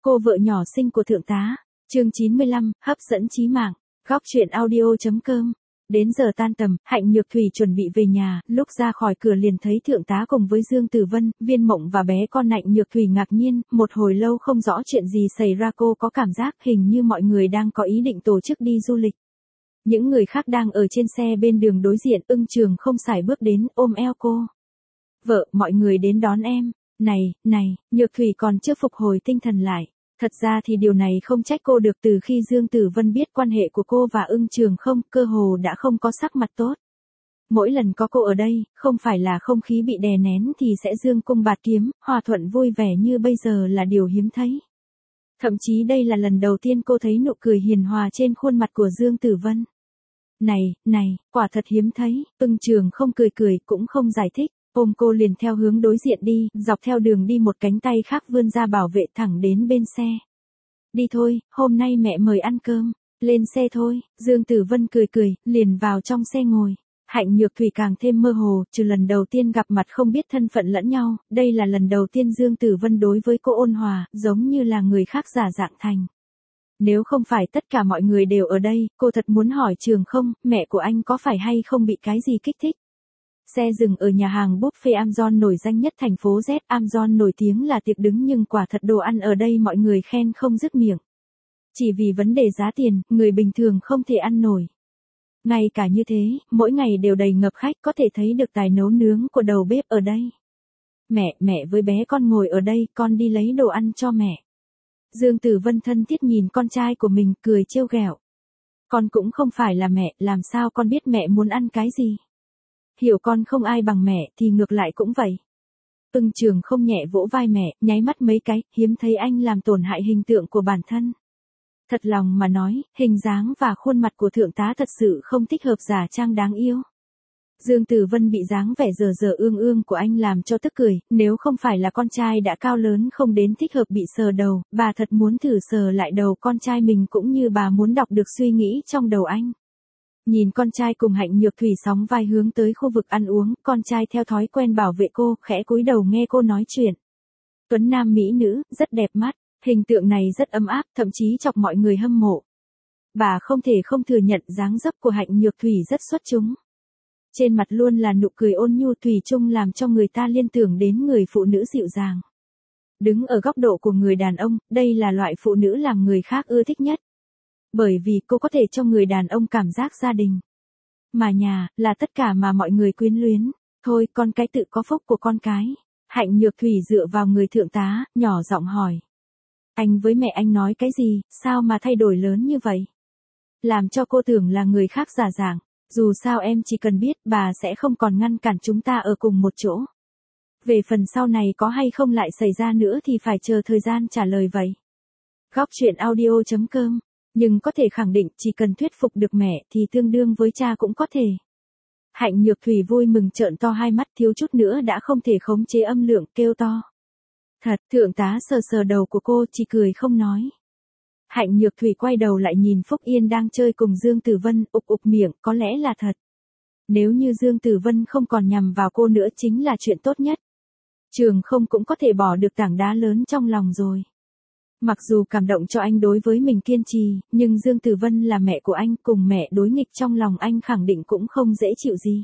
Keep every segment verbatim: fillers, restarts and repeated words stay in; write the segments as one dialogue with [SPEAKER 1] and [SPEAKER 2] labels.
[SPEAKER 1] cô vợ nhỏ xinh của thượng tá. Chương chín mươi lăm, hấp dẫn chí mạng. Góc truyện audio.com. Đến giờ tan tầm, Hạnh Nhược Thủy chuẩn bị về nhà, lúc ra khỏi cửa liền thấy thượng tá cùng với Dương Tử Vân, Viên Mộng và bé con. Hạnh Nhược Thủy ngạc nhiên, một hồi lâu không rõ chuyện gì xảy ra, cô có cảm giác hình như mọi người đang có ý định tổ chức đi du lịch. Những người khác đang ở trên xe bên đường đối diện. Ưng Trường không sải bước đến, ôm eo cô. Vợ, mọi người đến đón em. Này, này, Nhược Thủy còn chưa phục hồi tinh thần lại. Thật ra thì điều này không trách cô được, từ khi Dương Tử Vân biết quan hệ của cô và Ưng Trường không, cơ hồ đã không có sắc mặt tốt. Mỗi lần có cô ở đây, không phải là không khí bị đè nén thì sẽ dương cung bạt kiếm, hòa thuận vui vẻ như bây giờ là điều hiếm thấy. Thậm chí đây là lần đầu tiên cô thấy nụ cười hiền hòa trên khuôn mặt của Dương Tử Vân. Này, này, quả thật hiếm thấy. Ưng Trường không cười cười, cũng không giải thích. Ôm cô liền theo hướng đối diện đi, dọc theo đường đi một cánh tay khác vươn ra bảo vệ thẳng đến bên xe. Đi thôi, hôm nay mẹ mời ăn cơm. Lên xe thôi. Dương Tử Vân cười cười, liền vào trong xe ngồi. Hạnh Nhược Thủy càng thêm mơ hồ, trừ lần đầu tiên gặp mặt không biết thân phận lẫn nhau, đây là lần đầu tiên Dương Tử Vân đối với cô ôn hòa, giống như là người khác giả dạng thành. Nếu không phải tất cả mọi người đều ở đây, cô thật muốn hỏi Trường không, mẹ của anh có phải hay không bị cái gì kích thích. Xe dừng ở nhà hàng buffet Amazon nổi danh nhất thành phố Z. Amazon nổi tiếng là tiệc đứng nhưng quả thật đồ ăn ở đây mọi người khen không dứt miệng. Chỉ vì vấn đề giá tiền, người bình thường không thể ăn nổi. Ngay cả như thế, mỗi ngày đều đầy ngập khách, có thể thấy được tài nấu nướng của đầu bếp ở đây. Mẹ, mẹ với bé con ngồi ở đây, con đi lấy đồ ăn cho mẹ. Dương Tử Vân thân thiết nhìn con trai của mình, cười trêu ghẹo. Con cũng không phải là mẹ, làm sao con biết mẹ muốn ăn cái gì? Hiểu con không ai bằng mẹ thì ngược lại cũng vậy. Ưng Trường không nhẹ vỗ vai mẹ, nháy mắt mấy cái, hiếm thấy anh làm tổn hại hình tượng của bản thân. Thật lòng mà nói, hình dáng và khuôn mặt của thượng tá thật sự không thích hợp giả trang đáng yêu. Dương Tử Vân bị dáng vẻ dở dở ương ương của anh làm cho tức cười, nếu không phải là con trai đã cao lớn không đến thích hợp bị sờ đầu, bà thật muốn thử sờ lại đầu con trai mình, cũng như bà muốn đọc được suy nghĩ trong đầu anh. Nhìn con trai cùng Hạnh Nhược Thủy sóng vai hướng tới khu vực ăn uống, con trai theo thói quen bảo vệ cô, khẽ cúi đầu nghe cô nói chuyện. Tuấn nam mỹ nữ, rất đẹp mắt, hình tượng này rất ấm áp, thậm chí chọc mọi người hâm mộ. Bà không thể không thừa nhận dáng dấp của Hạnh Nhược Thủy rất xuất chúng. Trên mặt luôn là nụ cười ôn nhu thủy chung làm cho người ta liên tưởng đến người phụ nữ dịu dàng. Đứng ở góc độ của người đàn ông, đây là loại phụ nữ làm người khác ưa thích nhất. Bởi vì cô có thể cho người đàn ông cảm giác gia đình. Mà nhà, là tất cả mà mọi người quyến luyến. Thôi, con cái tự có phúc của con cái. Hạnh Nhược Thủy dựa vào người thượng tá, nhỏ giọng hỏi. Anh với mẹ anh nói cái gì, sao mà thay đổi lớn như vậy? Làm cho cô tưởng là người khác giả dạng. Dù sao em chỉ cần biết, bà sẽ không còn ngăn cản chúng ta ở cùng một chỗ. Về phần sau này có hay không lại xảy ra nữa thì phải chờ thời gian trả lời vậy. Góc truyện audio.com. Nhưng có thể khẳng định chỉ cần thuyết phục được mẹ thì tương đương với cha cũng có thể. Hạnh Nhược Thủy vui mừng trợn to hai mắt, thiếu chút nữa đã không thể khống chế âm lượng, kêu to. Thật, thượng tá sờ sờ đầu của cô, chỉ cười không nói. Hạnh Nhược Thủy quay đầu lại nhìn Phúc Yên đang chơi cùng Dương Tử Vân, ục ục miệng, có lẽ là thật. Nếu như Dương Tử Vân không còn nhằm vào cô nữa chính là chuyện tốt nhất. Trường không cũng có thể bỏ được tảng đá lớn trong lòng rồi. Mặc dù cảm động cho anh đối với mình kiên trì, nhưng Dương Tử Vân là mẹ của anh, cùng mẹ đối nghịch trong lòng anh khẳng định cũng không dễ chịu gì.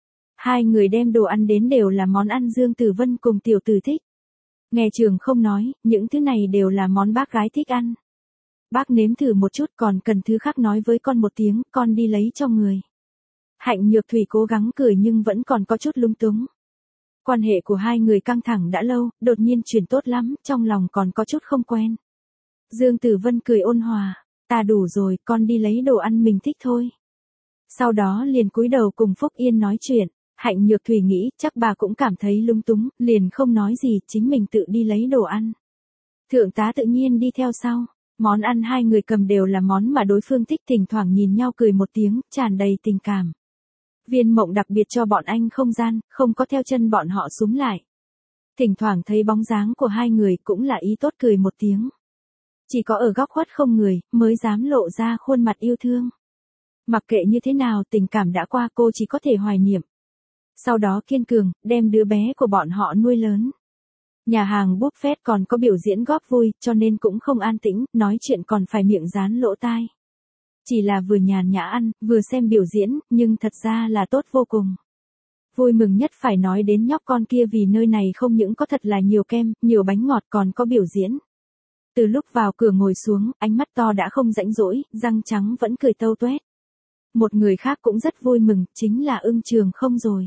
[SPEAKER 1] Hai người đem đồ ăn đến đều là món ăn Dương Tử Vân cùng tiểu tử thích. Nghe Trường không nói, những thứ này đều là món bác gái thích ăn. Bác nếm thử một chút, còn cần thứ khác nói với con một tiếng, con đi lấy cho người. Hạnh Nhược Thủy cố gắng cười nhưng vẫn còn có chút lung túng. Quan hệ của hai người căng thẳng đã lâu, đột nhiên chuyển tốt lắm, trong lòng còn có chút không quen. Dương Tử Vân cười ôn hòa, ta đủ rồi, con đi lấy đồ ăn mình thích thôi. Sau đó liền cúi đầu cùng Phúc Yên nói chuyện. Hạnh Nhược Thủy nghĩ chắc bà cũng cảm thấy lung túng, liền không nói gì, chính mình tự đi lấy đồ ăn. Thượng tá tự nhiên đi theo sau. Món ăn hai người cầm đều là món mà đối phương thích, thỉnh thoảng nhìn nhau cười một tiếng, tràn đầy tình cảm. Viên Mộng đặc biệt cho bọn anh không gian, không có theo chân bọn họ súm lại. Thỉnh thoảng thấy bóng dáng của hai người cũng là ý tốt, cười một tiếng. Chỉ có ở góc khuất không người, mới dám lộ ra khuôn mặt yêu thương. Mặc kệ như thế nào, tình cảm đã qua, cô chỉ có thể hoài niệm. Sau đó kiên cường, đem đứa bé của bọn họ nuôi lớn. Nhà hàng buffet còn có biểu diễn góp vui, cho nên cũng không an tĩnh, nói chuyện còn phải miệng dán lỗ tai. Chỉ là vừa nhàn nhã ăn, vừa xem biểu diễn, nhưng thật ra là tốt vô cùng. Vui mừng nhất phải nói đến nhóc con kia vì nơi này không những có thật là nhiều kem, nhiều bánh ngọt còn có biểu diễn. Từ lúc vào cửa ngồi xuống, ánh mắt to đã không rãnh rỗi, răng trắng vẫn cười tâu tuét. Một người khác cũng rất vui mừng, chính là Ưng Trường không rồi.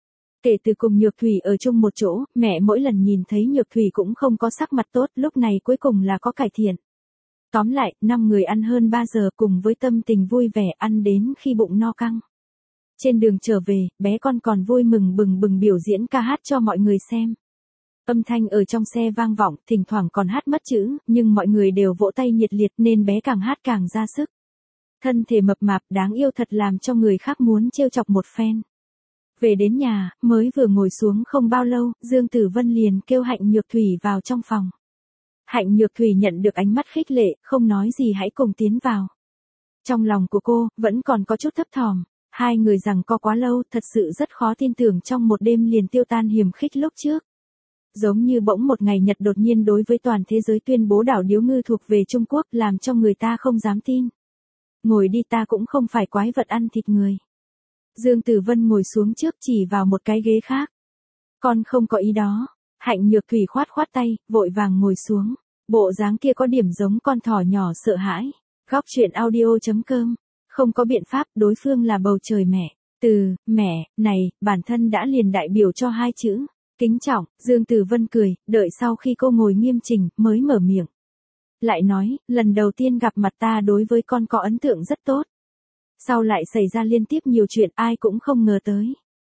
[SPEAKER 1] Kể từ cùng Nhược Thủy ở chung một chỗ, mẹ mỗi lần nhìn thấy Nhược Thủy cũng không có sắc mặt tốt, lúc này cuối cùng là có cải thiện. Tóm lại, năm người ăn hơn ba giờ cùng với tâm tình vui vẻ ăn đến khi bụng no căng. Trên đường trở về, bé con còn vui mừng bừng bừng biểu diễn ca hát cho mọi người xem. Âm thanh ở trong xe vang vọng, thỉnh thoảng còn hát mất chữ, nhưng mọi người đều vỗ tay nhiệt liệt nên bé càng hát càng ra sức. Thân thể mập mạp đáng yêu thật làm cho người khác muốn trêu chọc một phen. Về đến nhà, mới vừa ngồi xuống không bao lâu, Dương Tử Vân liền kêu Hạnh Nhược Thủy vào trong phòng. Hạnh Nhược Thủy nhận được ánh mắt khích lệ, không nói gì hãy cùng tiến vào. Trong lòng của cô, vẫn còn có chút thấp thỏm. Hai người rằng co quá lâu, thật sự rất khó tin tưởng trong một đêm liền tiêu tan hiềm khích lúc trước. Giống như bỗng một ngày Nhật đột nhiên đối với toàn thế giới tuyên bố đảo Điếu Ngư thuộc về Trung Quốc làm cho người ta không dám tin. Ngồi đi, ta cũng không phải quái vật ăn thịt người. Dương Tử Vân ngồi xuống trước chỉ vào một cái ghế khác. Con không có ý đó. Hạnh Nhược Thủy khoát khoát tay, vội vàng ngồi xuống. Bộ dáng kia có điểm giống con thỏ nhỏ sợ hãi. Góc truyện audio chấm com. Không có biện pháp, đối phương là bầu trời mẹ. Từ, mẹ, này, bản thân đã liền đại biểu cho hai chữ. Kính trọng, Dương Tử Vân cười, đợi sau khi cô ngồi nghiêm chỉnh, mới mở miệng. Lại nói, lần đầu tiên gặp mặt ta đối với con có ấn tượng rất tốt. Sau lại xảy ra liên tiếp nhiều chuyện ai cũng không ngờ tới.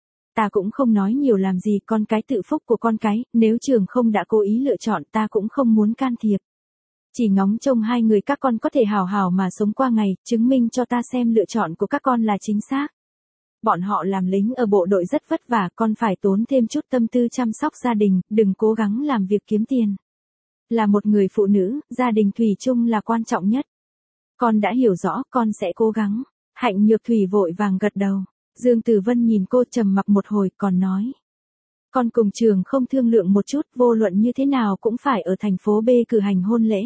[SPEAKER 1] Ta cũng không nói nhiều làm gì, con cái tự phúc của con cái, nếu Trường không đã cố ý lựa chọn ta cũng không muốn can thiệp. Chỉ ngóng trông hai người các con có thể hào hào mà sống qua ngày, chứng minh cho ta xem lựa chọn của các con là chính xác. Bọn họ làm lính ở bộ đội rất vất vả, con phải tốn thêm chút tâm tư chăm sóc gia đình, đừng cố gắng làm việc kiếm tiền. Là một người phụ nữ, gia đình thủy chung là quan trọng nhất. Con đã hiểu rõ, con sẽ cố gắng. Hạnh Nhược Thủy vội vàng gật đầu. Dương Tử Vân nhìn cô trầm mặc một hồi, còn nói. Con cùng Trường không thương lượng một chút, vô luận như thế nào cũng phải ở thành phố B cử hành hôn lễ.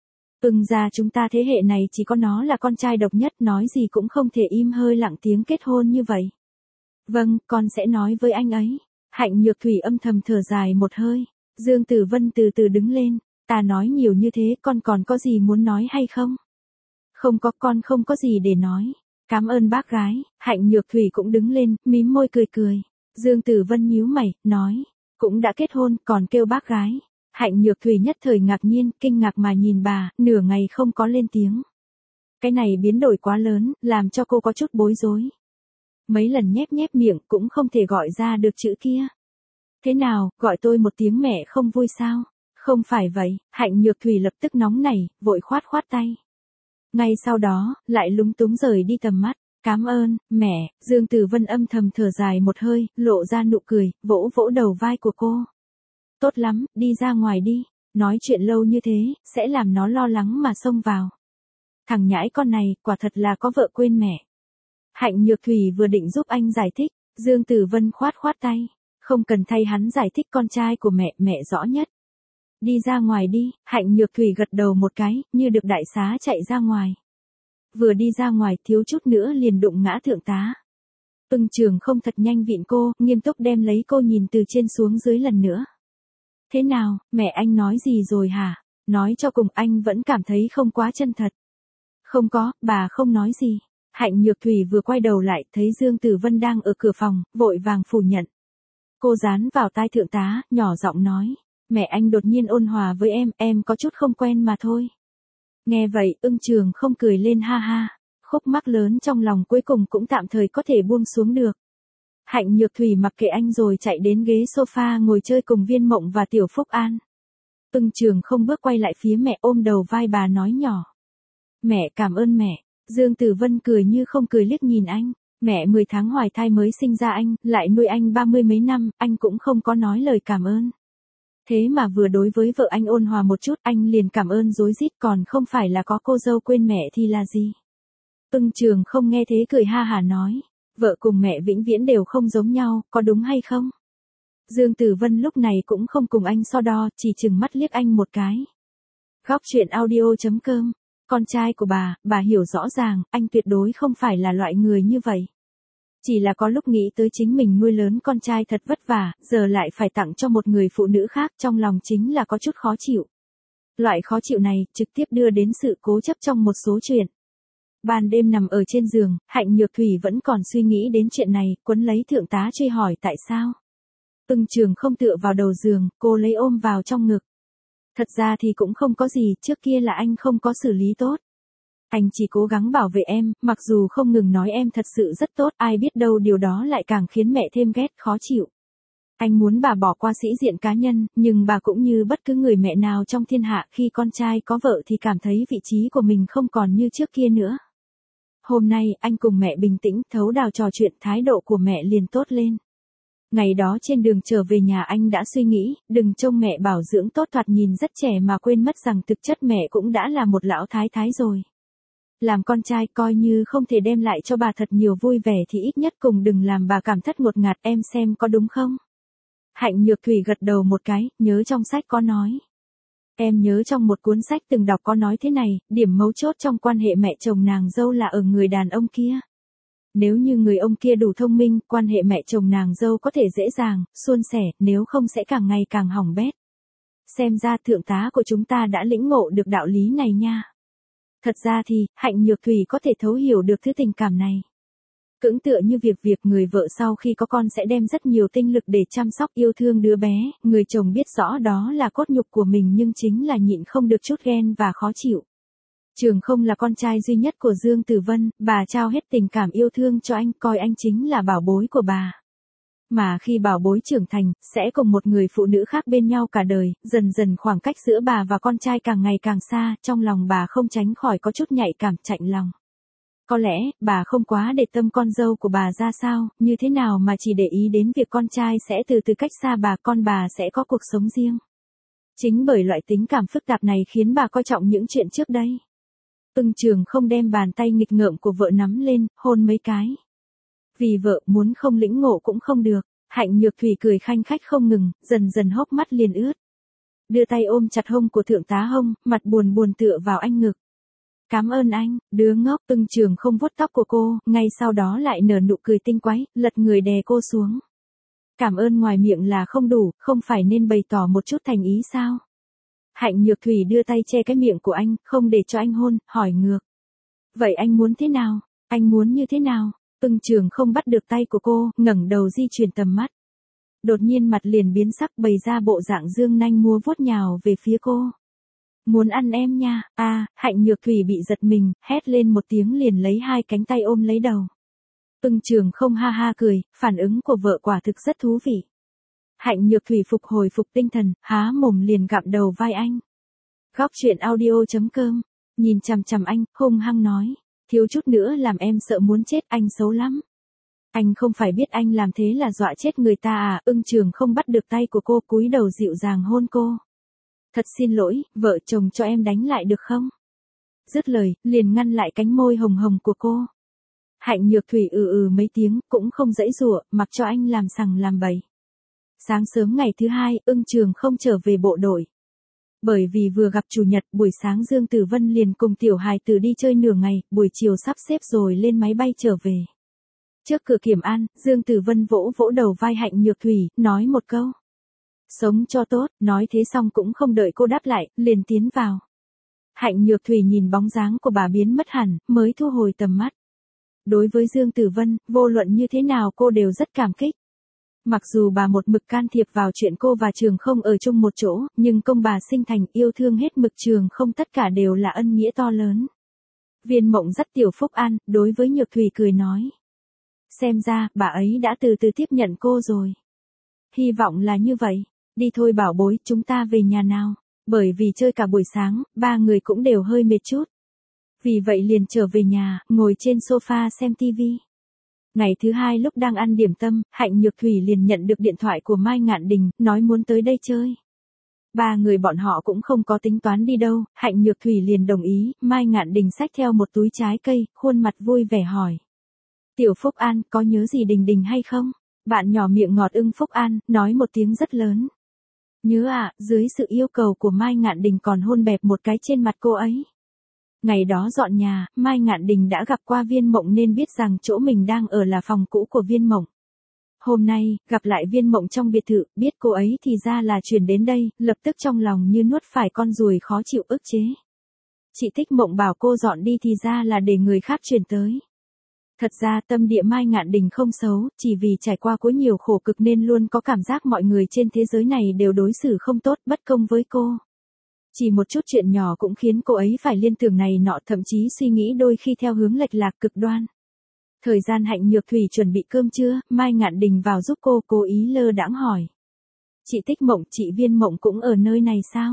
[SPEAKER 1] Ưng gia chúng ta thế hệ này chỉ có nó là con trai độc nhất, nói gì cũng không thể im hơi lặng tiếng kết hôn như vậy. Vâng, con sẽ nói với anh ấy. Hạnh Nhược Thủy âm thầm thở dài một hơi. Dương Tử Vân từ từ đứng lên. Ta nói nhiều như thế, con còn có gì muốn nói hay không? Không có, con không có gì để nói. Cảm ơn bác gái. Hạnh Nhược Thủy cũng đứng lên, mím môi cười cười. Dương Tử Vân nhíu mày, nói. Cũng đã kết hôn, còn kêu bác gái. Hạnh Nhược Thủy nhất thời ngạc nhiên, kinh ngạc mà nhìn bà, nửa ngày không có lên tiếng. Cái này biến đổi quá lớn, làm cho cô có chút bối rối. Mấy lần nhép nhép miệng cũng không thể gọi ra được chữ kia. Thế nào, gọi tôi một tiếng mẹ không vui sao? Không phải vậy, Hạnh Nhược Thủy lập tức nóng nảy, vội khoát khoát tay. Ngay sau đó, lại lúng túng rời đi tầm mắt. Cảm ơn, mẹ. Dương Tử Vân âm thầm thở dài một hơi, lộ ra nụ cười, vỗ vỗ đầu vai của cô. Tốt lắm, đi ra ngoài đi. Nói chuyện lâu như thế, sẽ làm nó lo lắng mà xông vào. Thằng nhãi con này, quả thật là có vợ quên mẹ. Hạnh Nhược Thủy vừa định giúp anh giải thích, Dương Tử Vân khoát khoát tay. Không cần thay hắn giải thích, con trai của mẹ, mẹ rõ nhất. Đi ra ngoài đi. Hạnh Nhược Thủy gật đầu một cái, như được đại xá chạy ra ngoài. Vừa đi ra ngoài, thiếu chút nữa liền đụng ngã thượng tá. Ưng Trường không thật nhanh vịn cô, nghiêm túc đem lấy cô nhìn từ trên xuống dưới lần nữa. Thế nào, mẹ anh nói gì rồi hả? Nói cho cùng anh vẫn cảm thấy không quá chân thật. Không có, bà không nói gì. Hạnh Nhược Thủy vừa quay đầu lại, thấy Dương Tử Vân đang ở cửa phòng, vội vàng phủ nhận. Cô dán vào tai thượng tá, nhỏ giọng nói. Mẹ anh đột nhiên ôn hòa với em, em có chút không quen mà thôi. Nghe vậy, Ưng Trường không cười lên ha ha. Khúc mắc lớn trong lòng cuối cùng cũng tạm thời có thể buông xuống được. Hạnh Nhược Thủy mặc kệ anh rồi chạy đến ghế sofa ngồi chơi cùng Viên Mộng và Tiểu Phúc An. Ưng Trường không bước quay lại phía mẹ, ôm đầu vai bà nói nhỏ. Mẹ cảm ơn mẹ. Dương Tử Vân cười như không cười liếc nhìn anh. Mẹ mười tháng hoài thai mới sinh ra anh, lại nuôi anh ba mươi mấy năm, anh cũng không có nói lời cảm ơn. Thế mà vừa đối với vợ anh ôn hòa một chút, anh liền cảm ơn rối rít, còn không phải là có cô dâu quên mẹ thì là gì. Ưng Trường không nghe thế cười ha hả nói. Vợ cùng mẹ vĩnh viễn đều không giống nhau, có đúng hay không? Dương Tử Vân lúc này cũng không cùng anh so đo, chỉ chừng mắt liếc anh một cái. Góc truyện audio chấm com. Con trai của bà, bà hiểu rõ ràng, anh tuyệt đối không phải là loại người như vậy. Chỉ là có lúc nghĩ tới chính mình nuôi lớn con trai thật vất vả, giờ lại phải tặng cho một người phụ nữ khác, trong lòng chính là có chút khó chịu. Loại khó chịu này trực tiếp đưa đến sự cố chấp trong một số chuyện. Ban đêm nằm ở trên giường, Hạnh Nhược Thủy vẫn còn suy nghĩ đến chuyện này, quấn lấy thượng tá truy hỏi tại sao. Ưng Trường không tựa vào đầu giường, cô lấy ôm vào trong ngực. Thật ra thì cũng không có gì, trước kia là anh không có xử lý tốt. Anh chỉ cố gắng bảo vệ em, mặc dù không ngừng nói em thật sự rất tốt, ai biết đâu điều đó lại càng khiến mẹ thêm ghét, khó chịu. Anh muốn bà bỏ qua sĩ diện cá nhân, nhưng bà cũng như bất cứ người mẹ nào trong thiên hạ, khi con trai có vợ thì cảm thấy vị trí của mình không còn như trước kia nữa. Hôm nay, anh cùng mẹ bình tĩnh, thấu đáo trò chuyện, thái độ của mẹ liền tốt lên. Ngày đó trên đường trở về nhà anh đã suy nghĩ, đừng trông mẹ bảo dưỡng tốt thoạt nhìn rất trẻ mà quên mất rằng thực chất mẹ cũng đã là một lão thái thái rồi. Làm con trai coi như không thể đem lại cho bà thật nhiều vui vẻ thì ít nhất cùng đừng làm bà cảm thất ngột ngạt, em xem có đúng không? Hạnh Nhược Thủy gật đầu một cái, nhớ trong sách có nói. Em nhớ trong một cuốn sách từng đọc có nói thế này, điểm mấu chốt trong quan hệ mẹ chồng nàng dâu là ở người đàn ông kia. Nếu như người ông kia đủ thông minh, quan hệ mẹ chồng nàng dâu có thể dễ dàng, suôn sẻ, nếu không sẽ càng ngày càng hỏng bét. Xem ra thượng tá của chúng ta đã lĩnh ngộ được đạo lý này nha. Thật ra thì, Hạnh Nhược Thủy có thể thấu hiểu được thứ tình cảm này. Cưỡng tựa như việc việc người vợ sau khi có con sẽ đem rất nhiều tinh lực để chăm sóc yêu thương đứa bé, người chồng biết rõ đó là cốt nhục của mình nhưng chính là nhịn không được chút ghen và khó chịu. Trường không là con trai duy nhất của Dương Tử Vân, bà trao hết tình cảm yêu thương cho anh, coi anh chính là bảo bối của bà. Mà khi bảo bối trưởng thành, sẽ cùng một người phụ nữ khác bên nhau cả đời, dần dần khoảng cách giữa bà và con trai càng ngày càng xa, trong lòng bà không tránh khỏi có chút nhạy cảm chạnh lòng. Có lẽ, bà không quá để tâm con dâu của bà ra sao, như thế nào mà chỉ để ý đến việc con trai sẽ từ từ cách xa bà, con bà sẽ có cuộc sống riêng. Chính bởi loại tính cảm phức tạp này khiến bà coi trọng những chuyện trước đây. Ưng Trường không đem bàn tay nghịch ngợm của vợ nắm lên, hôn mấy cái. Vì vợ muốn không lĩnh ngộ cũng không được, Hạnh Nhược Thủy cười khanh khách không ngừng, dần dần hốc mắt liền ướt. Đưa tay ôm chặt hông của thượng tá hông, mặt buồn buồn tựa vào anh ngực. Cảm ơn anh, đứa ngốc. Ưng Trường không vuốt tóc của cô, ngay sau đó lại nở nụ cười tinh quái, lật người đè cô xuống. Cảm ơn ngoài miệng là không đủ, không phải nên bày tỏ một chút thành ý sao? Hạnh Nhược Thủy đưa tay che cái miệng của anh, không để cho anh hôn, hỏi ngược. Vậy anh muốn thế nào? Anh muốn như thế nào? Ưng Trường không bắt được tay của cô, ngẩng đầu di chuyển tầm mắt. Đột nhiên mặt liền biến sắc, bày ra bộ dạng dương nanh mua vuốt nhào về phía cô. Muốn ăn em nha. A, à, Hạnh Nhược Thủy bị giật mình, hét lên một tiếng liền lấy hai cánh tay ôm lấy đầu. Ưng Trường không ha ha cười, phản ứng của vợ quả thực rất thú vị. Hạnh Nhược Thủy phục hồi phục tinh thần, há mồm liền gặm đầu vai anh. Góc truyện audio chấm com, nhìn chằm chằm anh, hung hăng nói, thiếu chút nữa làm em sợ muốn chết, anh xấu lắm. Anh không phải biết anh làm thế là dọa chết người ta à? Ưng Trường không bắt được tay của cô, cúi đầu dịu dàng hôn cô. Thật xin lỗi, vợ chồng cho em đánh lại được không? Dứt lời, liền ngăn lại cánh môi hồng hồng của cô. Hạnh Nhược Thủy ừ ừ mấy tiếng, cũng không dãy dụa, mặc cho anh làm sằng làm bậy. Sáng sớm ngày thứ hai, Ưng Trường không trở về bộ đội. Bởi vì vừa gặp chủ nhật, buổi sáng Dương Tử Vân liền cùng tiểu hài tử đi chơi nửa ngày, buổi chiều sắp xếp rồi lên máy bay trở về. Trước cửa kiểm an, Dương Tử Vân vỗ vỗ đầu vai Hạnh Nhược Thủy, nói một câu. Sống cho tốt, nói thế xong cũng không đợi cô đáp lại, liền tiến vào. Hạnh Nhược Thủy nhìn bóng dáng của bà biến mất hẳn, mới thu hồi tầm mắt. Đối với Dương Tử Vân, vô luận như thế nào cô đều rất cảm kích. Mặc dù bà một mực can thiệp vào chuyện cô và Trường không ở chung một chỗ, nhưng công bà sinh thành yêu thương hết mực Trường không, tất cả đều là ân nghĩa to lớn. Viên Mộng dắt Tiểu Phúc An, đối với Nhược Thủy cười nói. Xem ra, bà ấy đã từ từ tiếp nhận cô rồi. Hy vọng là như vậy. Đi thôi bảo bối, chúng ta về nhà nào. Bởi vì chơi cả buổi sáng, ba người cũng đều hơi mệt chút. Vì vậy liền trở về nhà, ngồi trên sofa xem tivi. Ngày thứ hai lúc đang ăn điểm tâm, Hạnh Nhược Thủy liền nhận được điện thoại của Mai Ngạn Đình, nói muốn tới đây chơi. Ba người bọn họ cũng không có tính toán đi đâu, Hạnh Nhược Thủy liền đồng ý, Mai Ngạn Đình xách theo một túi trái cây, khuôn mặt vui vẻ hỏi. Tiểu Phúc An, có nhớ gì Đình Đình hay không? Bạn nhỏ miệng ngọt ưng Phúc An, nói một tiếng rất lớn. Nhớ à, dưới sự yêu cầu của Mai Ngạn Đình còn hôn bẹp một cái trên mặt cô ấy. Ngày đó dọn nhà, Mai Ngạn Đình đã gặp qua Viên Mộng nên biết rằng chỗ mình đang ở là phòng cũ của Viên Mộng. Hôm nay, gặp lại Viên Mộng trong biệt thự, biết cô ấy thì ra là chuyển đến đây, lập tức trong lòng như nuốt phải con ruồi khó chịu ức chế. Chị Tích Mộng bảo cô dọn đi thì ra là để người khác chuyển tới. Thật ra tâm địa Mai Ngạn Đình không xấu, chỉ vì trải qua quá nhiều khổ cực nên luôn có cảm giác mọi người trên thế giới này đều đối xử không tốt, bất công với cô. Chỉ một chút chuyện nhỏ cũng khiến cô ấy phải liên tưởng này nọ, thậm chí suy nghĩ đôi khi theo hướng lệch lạc cực đoan. Thời gian Hạnh Nhược Thủy chuẩn bị cơm trưa, Mai Ngạn Đình vào giúp cô, cố ý lơ đãng hỏi. Chị Tích Mộng, chị Viên Mộng cũng ở nơi này sao?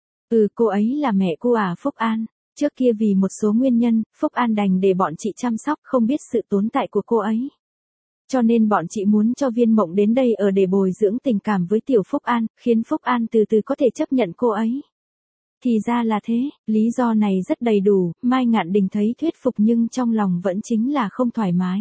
[SPEAKER 1] Ừ, cô ấy là mẹ cô à Phúc An. Trước kia vì một số nguyên nhân, Phúc An đành để bọn chị chăm sóc, không biết sự tồn tại của cô ấy. Cho nên bọn chị muốn cho Viên Mộng đến đây ở để bồi dưỡng tình cảm với tiểu Phúc An, khiến Phúc An từ từ có thể chấp nhận cô ấy. Thì ra là thế, lý do này rất đầy đủ, Mai Ngạn Đình thấy thuyết phục nhưng trong lòng vẫn chính là không thoải mái.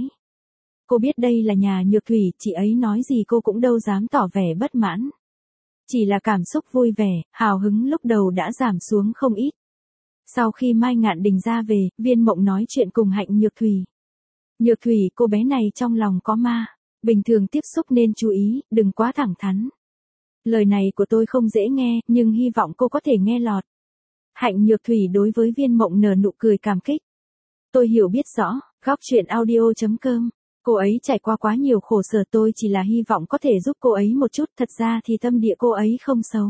[SPEAKER 1] Cô biết đây là nhà Nhược Thủy, chị ấy nói gì cô cũng đâu dám tỏ vẻ bất mãn. Chỉ là cảm xúc vui vẻ, hào hứng lúc đầu đã giảm xuống không ít. Sau khi Mai Ngạn Đình ra về, Viên Mộng nói chuyện cùng Hạnh Nhược Thủy. Nhược Thủy, cô bé này trong lòng có ma, bình thường tiếp xúc nên chú ý, đừng quá thẳng thắn. Lời này của tôi không dễ nghe, nhưng hy vọng cô có thể nghe lọt. Hạnh Nhược Thủy đối với Viên Mộng nở nụ cười cảm kích. Tôi hiểu biết rõ, góc truyện audio chấm com. Cô ấy trải qua quá nhiều khổ sở, tôi chỉ là hy vọng có thể giúp cô ấy một chút, thật ra thì tâm địa cô ấy không xấu.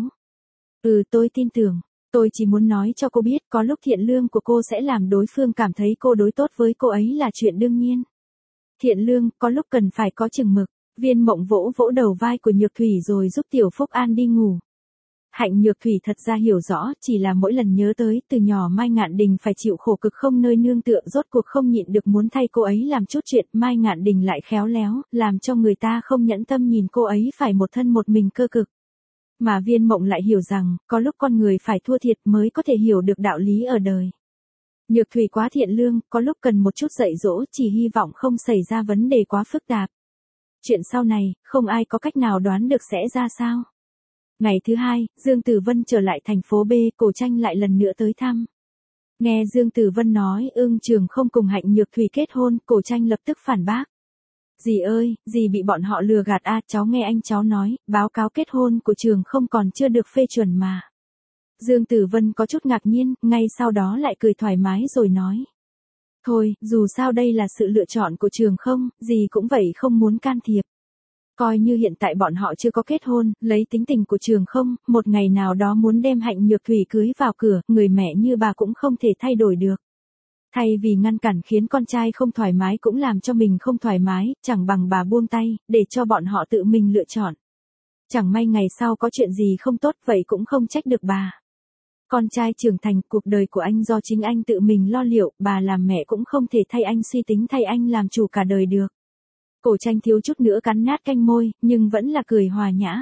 [SPEAKER 1] Ừ, tôi tin tưởng. Tôi chỉ muốn nói cho cô biết, có lúc thiện lương của cô sẽ làm đối phương cảm thấy cô đối tốt với cô ấy là chuyện đương nhiên. Thiện lương, có lúc cần phải có chừng mực. Viên Mộng vỗ vỗ đầu vai của Nhược Thủy rồi giúp tiểu Phúc An đi ngủ. Hạnh Nhược Thủy thật ra hiểu rõ, chỉ là mỗi lần nhớ tới, từ nhỏ Mai Ngạn Đình phải chịu khổ cực không nơi nương tựa, rốt cuộc không nhịn được muốn thay cô ấy làm chút chuyện, Mai Ngạn Đình lại khéo léo, làm cho người ta không nhẫn tâm nhìn cô ấy phải một thân một mình cơ cực. Mà Viên Mộng lại hiểu rằng, có lúc con người phải thua thiệt mới có thể hiểu được đạo lý ở đời. Nhược Thủy quá thiện lương, có lúc cần một chút dạy dỗ, chỉ hy vọng không xảy ra vấn đề quá phức tạp. Chuyện sau này, không ai có cách nào đoán được sẽ ra sao. Ngày thứ hai, Dương Tử Vân trở lại thành phố B, Cổ Tranh lại lần nữa tới thăm. Nghe Dương Tử Vân nói Ưng Trường không cùng Hạnh Nhược Thủy kết hôn, Cổ Tranh lập tức phản bác. Dì ơi, dì bị bọn họ lừa gạt à, cháu nghe anh cháu nói, báo cáo kết hôn của Trường không còn chưa được phê chuẩn mà. Dương Tử Vân có chút ngạc nhiên, ngay sau đó lại cười thoải mái rồi nói. Thôi, dù sao đây là sự lựa chọn của Trường không, dì cũng vậy không muốn can thiệp. Coi như hiện tại bọn họ chưa có kết hôn, lấy tính tình của Trường không, một ngày nào đó muốn đem Hạnh Nhược Thủy cưới vào cửa, người mẹ như bà cũng không thể thay đổi được. Thay vì ngăn cản khiến con trai không thoải mái cũng làm cho mình không thoải mái, chẳng bằng bà buông tay, để cho bọn họ tự mình lựa chọn. Chẳng may ngày sau có chuyện gì không tốt vậy cũng không trách được bà. Con trai trưởng thành, cuộc đời của anh do chính anh tự mình lo liệu, bà làm mẹ cũng không thể thay anh suy tính, thay anh làm chủ cả đời được. Cổ Tranh thiếu chút nữa cắn nát canh môi, nhưng vẫn là cười hòa nhã.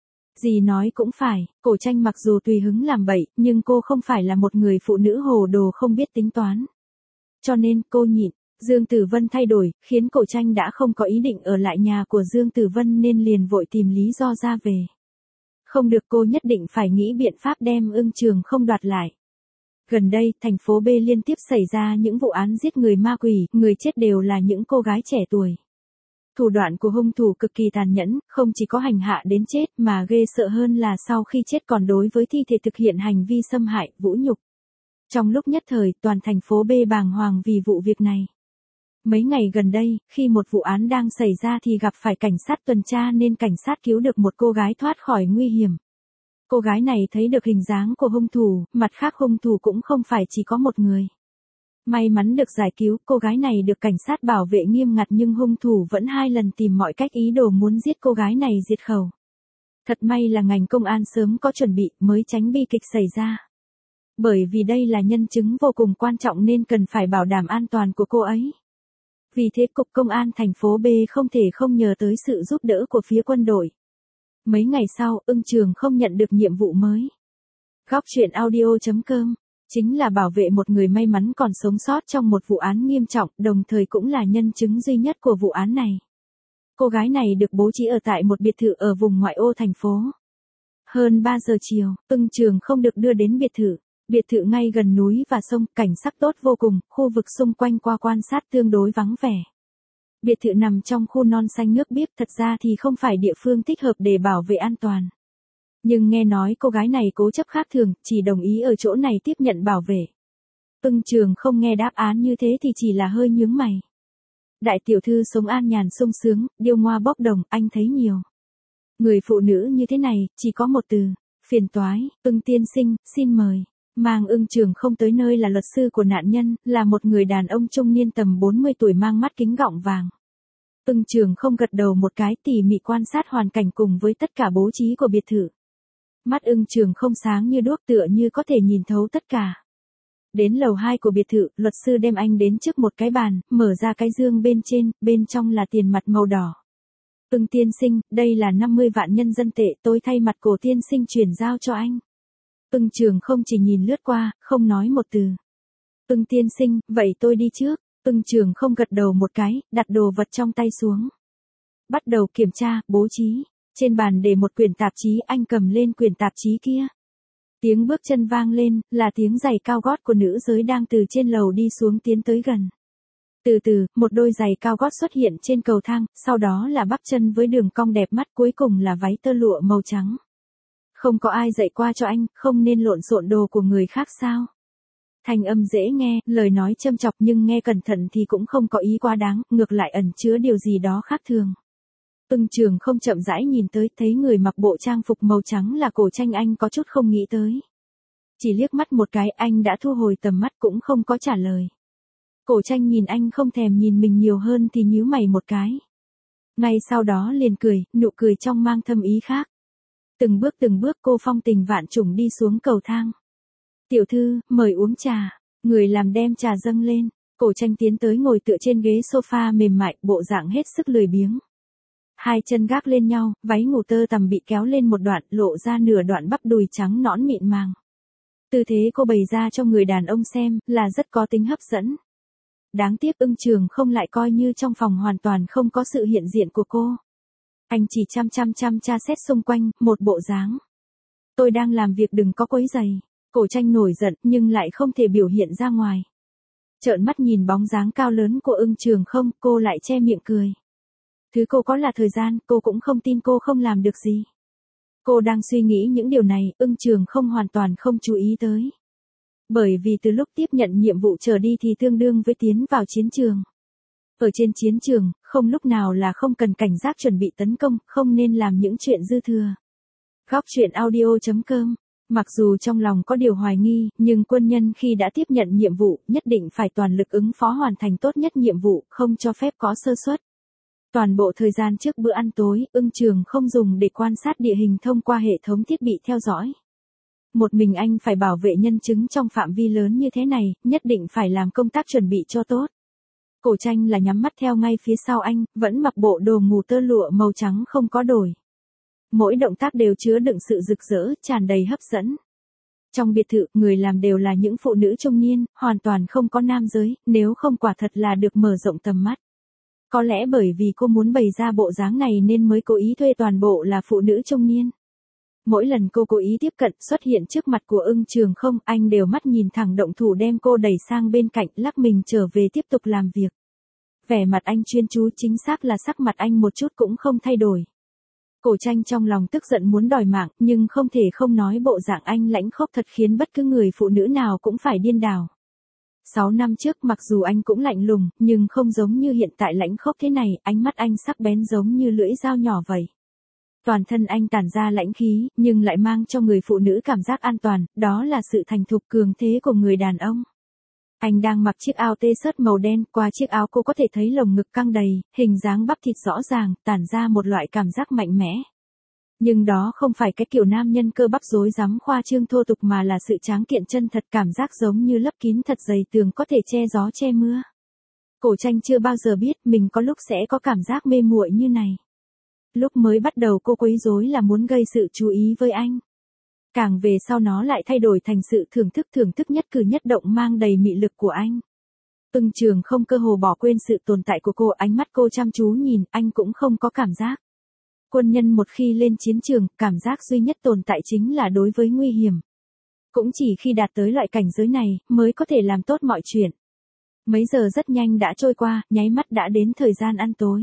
[SPEAKER 1] Dì nói cũng phải, Cổ Tranh mặc dù tùy hứng làm bậy, nhưng cô không phải là một người phụ nữ hồ đồ không biết tính toán. Cho nên cô nhịn. Dương Tử Vân thay đổi, khiến Cổ Tranh đã không có ý định ở lại nhà của Dương Tử Vân nên liền vội tìm lý do ra về. Không được, cô nhất định phải nghĩ biện pháp đem Ưng Trường không đoạt lại. Gần đây, thành phố B liên tiếp xảy ra những vụ án giết người ma quỷ, người chết đều là những cô gái trẻ tuổi. Thủ đoạn của hung thủ cực kỳ tàn nhẫn, không chỉ có hành hạ đến chết mà ghê sợ hơn là sau khi chết còn đối với thi thể thực hiện hành vi xâm hại, vũ nhục. Trong lúc nhất thời, toàn thành phố B bàng hoàng vì vụ việc này. Mấy ngày gần đây, khi một vụ án đang xảy ra thì gặp phải cảnh sát tuần tra nên cảnh sát cứu được một cô gái thoát khỏi nguy hiểm. Cô gái này thấy được hình dáng của hung thủ, mặt khác hung thủ cũng không phải chỉ có một người. May mắn được giải cứu, cô gái này được cảnh sát bảo vệ nghiêm ngặt nhưng hung thủ vẫn hai lần tìm mọi cách ý đồ muốn giết cô gái này diệt khẩu. Thật may là ngành công an sớm có chuẩn bị mới tránh bi kịch xảy ra. Bởi vì đây là nhân chứng vô cùng quan trọng nên cần phải bảo đảm an toàn của cô ấy. Vì thế Cục Công an thành phố B không thể không nhờ tới sự giúp đỡ của phía quân đội. Mấy ngày sau, Ưng Trường không nhận được nhiệm vụ mới. Góc truyện audio chấm com chính là bảo vệ một người may mắn còn sống sót trong một vụ án nghiêm trọng, đồng thời cũng là nhân chứng duy nhất của vụ án này. Cô gái này được bố trí ở tại một biệt thự ở vùng ngoại ô thành phố. Hơn ba giờ chiều, Ưng Trường không được đưa đến biệt thự. Biệt thự ngay gần núi và sông, cảnh sắc tốt vô cùng, khu vực xung quanh qua quan sát tương đối vắng vẻ. Biệt thự nằm trong khu non xanh nước biếc, thật ra thì không phải địa phương thích hợp để bảo vệ an toàn. Nhưng nghe nói cô gái này cố chấp khác thường, chỉ đồng ý ở chỗ này tiếp nhận bảo vệ. Ưng Trường không nghe đáp án như thế thì chỉ là hơi nhướng mày. Đại tiểu thư sống an nhàn sung sướng, điêu ngoa bốc đồng, anh thấy nhiều. Người phụ nữ như thế này, chỉ có một từ, phiền toái. Ưng tiên sinh, xin mời. Mang Ưng Trường không tới nơi là luật sư của nạn nhân, là một người đàn ông trung niên tầm bốn mươi tuổi mang mắt kính gọng vàng. Ưng Trường không gật đầu một cái, tỉ mỉ quan sát hoàn cảnh cùng với tất cả bố trí của biệt thự. Mắt Ưng Trường không sáng như đuốc, tựa như có thể nhìn thấu tất cả. Đến lầu hai của biệt thự, luật sư đem anh đến trước một cái bàn, mở ra cái dương bên trên, bên trong là tiền mặt màu đỏ. Ưng tiên sinh, đây là năm mươi vạn nhân dân tệ, tôi thay mặt Cổ tiên sinh chuyển giao cho anh. Ưng Trường không chỉ nhìn lướt qua, không nói một từ. Ưng tiên sinh, vậy tôi đi trước. Ưng Trường không gật đầu một cái, đặt đồ vật trong tay xuống. Bắt đầu kiểm tra, bố trí. Trên bàn để một quyển tạp chí, anh cầm lên quyển tạp chí kia. Tiếng bước chân vang lên, là tiếng giày cao gót của nữ giới đang từ trên lầu đi xuống tiến tới gần. Từ từ, một đôi giày cao gót xuất hiện trên cầu thang, sau đó là bắp chân với đường cong đẹp mắt, cuối cùng là váy tơ lụa màu trắng. Không có ai dạy qua cho anh, không nên lộn xộn đồ của người khác sao? Thanh âm dễ nghe, lời nói châm chọc nhưng nghe cẩn thận thì cũng không có ý quá đáng, ngược lại ẩn chứa điều gì đó khác thường. Ưng Trường không chậm rãi nhìn tới, thấy người mặc bộ trang phục màu trắng là Cổ Tranh, anh có chút không nghĩ tới. Chỉ liếc mắt một cái, anh đã thu hồi tầm mắt, cũng không có trả lời. Cổ Tranh nhìn anh không thèm nhìn mình nhiều hơn thì nhíu mày một cái. Ngay sau đó liền cười, nụ cười trong mang thâm ý khác. Từng bước từng bước cô phong tình vạn trùng đi xuống cầu thang. Tiểu thư, mời uống trà. Người làm đem trà dâng lên. Cổ Tranh tiến tới ngồi tựa trên ghế sofa mềm mại, bộ dạng hết sức lười biếng. Hai chân gác lên nhau, váy ngủ tơ tằm bị kéo lên một đoạn, lộ ra nửa đoạn bắp đùi trắng nõn mịn màng. Tư thế cô bày ra cho người đàn ông xem, là rất có tính hấp dẫn. Đáng tiếc Ưng Trường không lại coi như trong phòng hoàn toàn không có sự hiện diện của cô. Anh chỉ chăm chăm chăm tra xét xung quanh, một bộ dáng. Tôi đang làm việc, đừng có quấy rầy. Cổ Tranh nổi giận nhưng lại không thể biểu hiện ra ngoài. Trợn mắt nhìn bóng dáng cao lớn của Ưng Trường không, cô lại che miệng cười. Thứ cô có là thời gian, cô cũng không tin cô không làm được gì. Cô đang suy nghĩ những điều này, Ưng Trường không hoàn toàn không chú ý tới. Bởi vì từ lúc tiếp nhận nhiệm vụ trở đi thì tương đương với tiến vào chiến trường. Ở trên chiến trường, không lúc nào là không cần cảnh giác chuẩn bị tấn công, không nên làm những chuyện dư thừa. Góc truyện audio chấm com. Mặc dù trong lòng có điều hoài nghi, nhưng quân nhân khi đã tiếp nhận nhiệm vụ, nhất định phải toàn lực ứng phó hoàn thành tốt nhất nhiệm vụ, không cho phép có sơ suất. Toàn bộ thời gian trước bữa ăn tối, Ưng Trường không dùng để quan sát địa hình thông qua hệ thống thiết bị theo dõi. Một mình anh phải bảo vệ nhân chứng trong phạm vi lớn như thế này, nhất định phải làm công tác chuẩn bị cho tốt. Cổ Tranh là nhắm mắt theo ngay phía sau anh, vẫn mặc bộ đồ ngủ tơ lụa màu trắng không có đổi. Mỗi động tác đều chứa đựng sự rực rỡ, tràn đầy hấp dẫn. Trong biệt thự, người làm đều là những phụ nữ trung niên, hoàn toàn không có nam giới, nếu không quả thật là được mở rộng tầm mắt. Có lẽ bởi vì cô muốn bày ra bộ dáng này nên mới cố ý thuê toàn bộ là phụ nữ trung niên. Mỗi lần cô cố ý tiếp cận xuất hiện trước mặt của Ưng Trường không, anh đều mắt nhìn thẳng động thủ đem cô đẩy sang bên cạnh, lắc mình trở về tiếp tục làm việc. Vẻ mặt anh chuyên chú, chính xác là sắc mặt anh một chút cũng không thay đổi. Cổ Tranh trong lòng tức giận muốn đòi mạng, nhưng không thể không nói bộ dạng anh lãnh khốc thật khiến bất cứ người phụ nữ nào cũng phải điên đảo. Sáu năm trước mặc dù anh cũng lạnh lùng, nhưng không giống như hiện tại lãnh khốc thế này, ánh mắt anh sắc bén giống như lưỡi dao nhỏ vậy. Toàn thân anh tản ra lãnh khí, nhưng lại mang cho người phụ nữ cảm giác an toàn, đó là sự thành thục cường thế của người đàn ông. Anh đang mặc chiếc áo t-shirt màu đen, qua chiếc áo cô có thể thấy lồng ngực căng đầy, hình dáng bắp thịt rõ ràng, tản ra một loại cảm giác mạnh mẽ. Nhưng đó không phải cái kiểu nam nhân cơ bắp rối rắm khoa trương thô tục mà là sự tráng kiện chân thật, cảm giác giống như lấp kín thật dày tường có thể che gió che mưa. Cổ Tranh chưa bao giờ biết mình có lúc sẽ có cảm giác mê muội như này. Lúc mới bắt đầu cô quấy rối là muốn gây sự chú ý với anh. Càng về sau nó lại thay đổi thành sự thưởng thức thưởng thức nhất cử nhất động mang đầy mị lực của anh. Ưng Trường không cơ hồ bỏ quên sự tồn tại của cô, ánh mắt cô chăm chú nhìn, anh cũng không có cảm giác. Quân nhân một khi lên chiến trường, cảm giác duy nhất tồn tại chính là đối với nguy hiểm. Cũng chỉ khi đạt tới loại cảnh giới này, mới có thể làm tốt mọi chuyện. Mấy giờ rất nhanh đã trôi qua, nháy mắt đã đến thời gian ăn tối.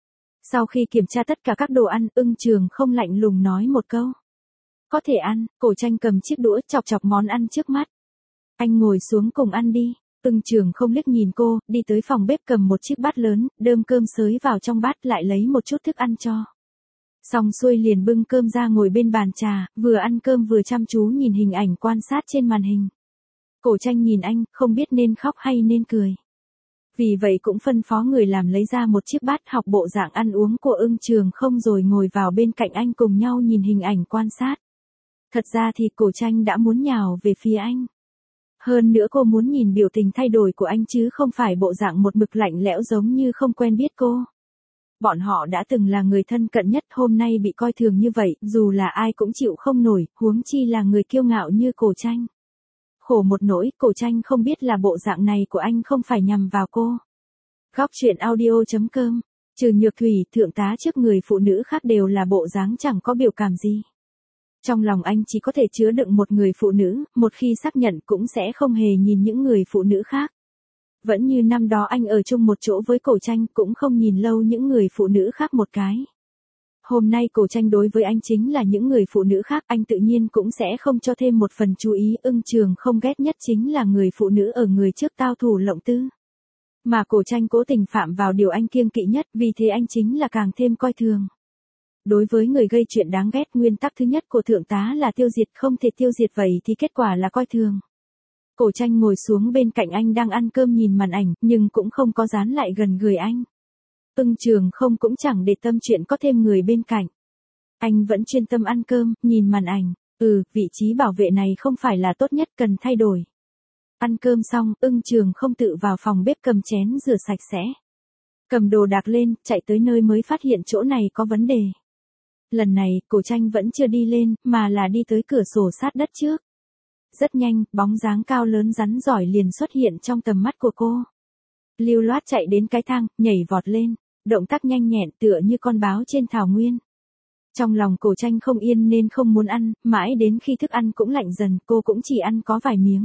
[SPEAKER 1] Sau khi kiểm tra tất cả các đồ ăn, Ưng Trường không lạnh lùng nói một câu. Có thể ăn, Cổ Tranh cầm chiếc đũa chọc chọc món ăn trước mắt. Anh ngồi xuống cùng ăn đi. Ưng Trường không liếc nhìn cô, đi tới phòng bếp cầm một chiếc bát lớn, đơm cơm xới vào trong bát lại lấy một chút thức ăn cho. Xong xuôi liền bưng cơm ra ngồi bên bàn trà, vừa ăn cơm vừa chăm chú nhìn hình ảnh quan sát trên màn hình. Cổ Tranh nhìn anh, không biết nên khóc hay nên cười. Vì vậy cũng phân phó người làm lấy ra một chiếc bát học bộ dạng ăn uống của Ưng Trường không rồi ngồi vào bên cạnh anh cùng nhau nhìn hình ảnh quan sát. Thật ra thì Cổ Tranh đã muốn nhào về phía anh. Hơn nữa cô muốn nhìn biểu tình thay đổi của anh chứ không phải bộ dạng một mực lạnh lẽo giống như không quen biết cô. Bọn họ đã từng là người thân cận nhất, hôm nay bị coi thường như vậy, dù là ai cũng chịu không nổi, huống chi là người kiêu ngạo như Cổ Tranh. Khổ một nỗi, Cổ Tranh không biết là bộ dạng này của anh không phải nhằm vào cô. Góc truyện audio chấm com, trừ Nhược Thủy, thượng tá trước người phụ nữ khác đều là bộ dáng chẳng có biểu cảm gì. Trong lòng anh chỉ có thể chứa đựng một người phụ nữ, một khi xác nhận cũng sẽ không hề nhìn những người phụ nữ khác. Vẫn như năm đó anh ở chung một chỗ với Cổ Tranh cũng không nhìn lâu những người phụ nữ khác một cái. Hôm nay Cổ Tranh đối với anh chính là những người phụ nữ khác, anh tự nhiên cũng sẽ không cho thêm một phần chú ý. Ưng Trường không ghét nhất chính là người phụ nữ ở người trước tao thủ lộng tư. Mà Cổ Tranh cố tình phạm vào điều anh kiêng kỵ nhất, vì thế anh chính là càng thêm coi thường. Đối với người gây chuyện đáng ghét, nguyên tắc thứ nhất của thượng tá là tiêu diệt, không thể tiêu diệt vậy thì kết quả là coi thường. Cổ Tranh ngồi xuống bên cạnh anh đang ăn cơm nhìn màn ảnh, nhưng cũng không có dán lại gần người anh. Ưng Trường không cũng chẳng để tâm chuyện có thêm người bên cạnh. Anh vẫn chuyên tâm ăn cơm, nhìn màn ảnh. Ừ, vị trí bảo vệ này không phải là tốt nhất, cần thay đổi. Ăn cơm xong, Ưng Trường không tự vào phòng bếp cầm chén rửa sạch sẽ. Cầm đồ đạc lên, chạy tới nơi mới phát hiện chỗ này có vấn đề. Lần này, Cổ Tranh vẫn chưa đi lên, mà là đi tới cửa sổ sát đất trước. Rất nhanh, bóng dáng cao lớn rắn giỏi liền xuất hiện trong tầm mắt của cô. Lưu loát chạy đến cái thang, nhảy vọt lên, động tác nhanh nhẹn tựa như con báo trên thảo nguyên. Trong lòng Cổ Tranh không yên nên không muốn ăn, mãi đến khi thức ăn cũng lạnh dần, cô cũng chỉ ăn có vài miếng.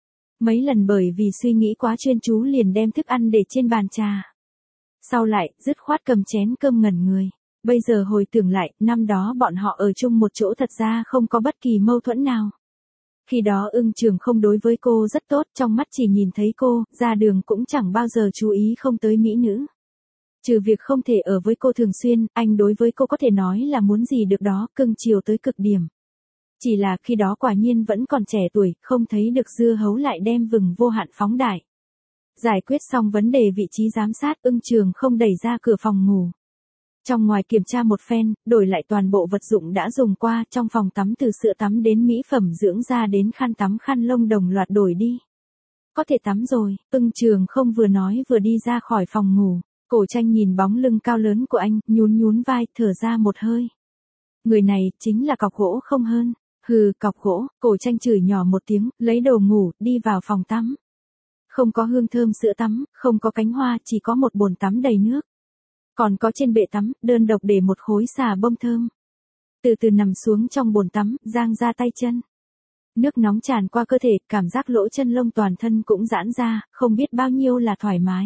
[SPEAKER 1] Mấy lần bởi vì suy nghĩ quá chuyên chú liền đem thức ăn để trên bàn trà. Sau lại, dứt khoát cầm chén cơm ngẩn người. Bây giờ hồi tưởng lại, năm đó bọn họ ở chung một chỗ thật ra không có bất kỳ mâu thuẫn nào. Khi đó Ưng Trường không đối với cô rất tốt, trong mắt chỉ nhìn thấy cô, ra đường cũng chẳng bao giờ chú ý không tới mỹ nữ. Trừ việc không thể ở với cô thường xuyên, anh đối với cô có thể nói là muốn gì được đó, cưng chiều tới cực điểm. Chỉ là khi đó quả nhiên vẫn còn trẻ tuổi, không thấy được dưa hấu lại đem vừng vô hạn phóng đại. Giải quyết xong vấn đề vị trí giám sát, Ưng Trường không đẩy ra cửa phòng ngủ. Trong ngoài kiểm tra một phen, đổi lại toàn bộ vật dụng đã dùng qua, trong phòng tắm từ sữa tắm đến mỹ phẩm dưỡng da đến khăn tắm khăn lông đồng loạt đổi đi. Có thể tắm rồi, Ưng Trường không vừa nói vừa đi ra khỏi phòng ngủ. Cổ Tranh nhìn bóng lưng cao lớn của anh, nhún nhún vai, thở ra một hơi. Người này, chính là cọc gỗ không hơn. Hừ, cọc gỗ, Cổ Tranh chửi nhỏ một tiếng, lấy đồ ngủ, đi vào phòng tắm. Không có hương thơm sữa tắm, không có cánh hoa, chỉ có một bồn tắm đầy nước. Còn có trên bệ tắm, đơn độc để một khối xà bông thơm. Từ từ nằm xuống trong bồn tắm, giang ra tay chân. Nước nóng tràn qua cơ thể, cảm giác lỗ chân lông toàn thân cũng giãn ra, không biết bao nhiêu là thoải mái.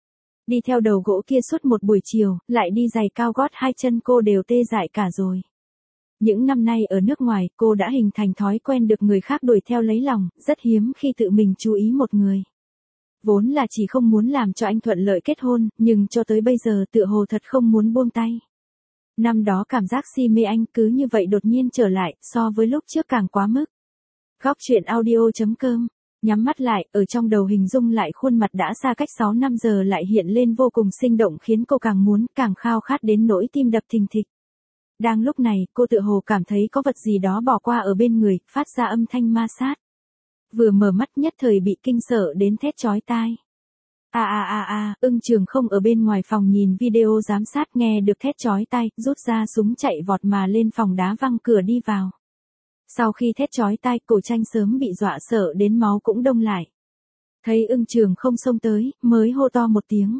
[SPEAKER 1] Đi theo đầu gỗ kia suốt một buổi chiều, lại đi giày cao gót hai chân cô đều tê dại cả rồi. Những năm nay ở nước ngoài, cô đã hình thành thói quen được người khác đuổi theo lấy lòng, rất hiếm khi tự mình chú ý một người. Vốn là chỉ không muốn làm cho anh thuận lợi kết hôn, nhưng cho tới bây giờ tựa hồ thật không muốn buông tay. Năm đó cảm giác si mê anh cứ như vậy đột nhiên trở lại, so với lúc trước càng quá mức. Góc truyện audio chấm com, nhắm mắt lại, ở trong đầu hình dung lại khuôn mặt đã xa cách sáu năm giờ lại hiện lên vô cùng sinh động khiến cô càng muốn, càng khao khát đến nỗi tim đập thình thịch. Đang lúc này, cô tựa hồ cảm thấy có vật gì đó bỏ qua ở bên người, phát ra âm thanh ma sát. Vừa mở mắt nhất thời bị kinh sợ đến thét chói tai. A a a a, Ưng Trường không ở bên ngoài phòng nhìn video giám sát nghe được thét chói tai, rút ra súng chạy vọt mà lên phòng đá văng cửa đi vào. Sau khi thét chói tai, Cổ Tranh sớm bị dọa sợ đến máu cũng đông lại. Thấy ưng trường không xông tới, mới hô to một tiếng.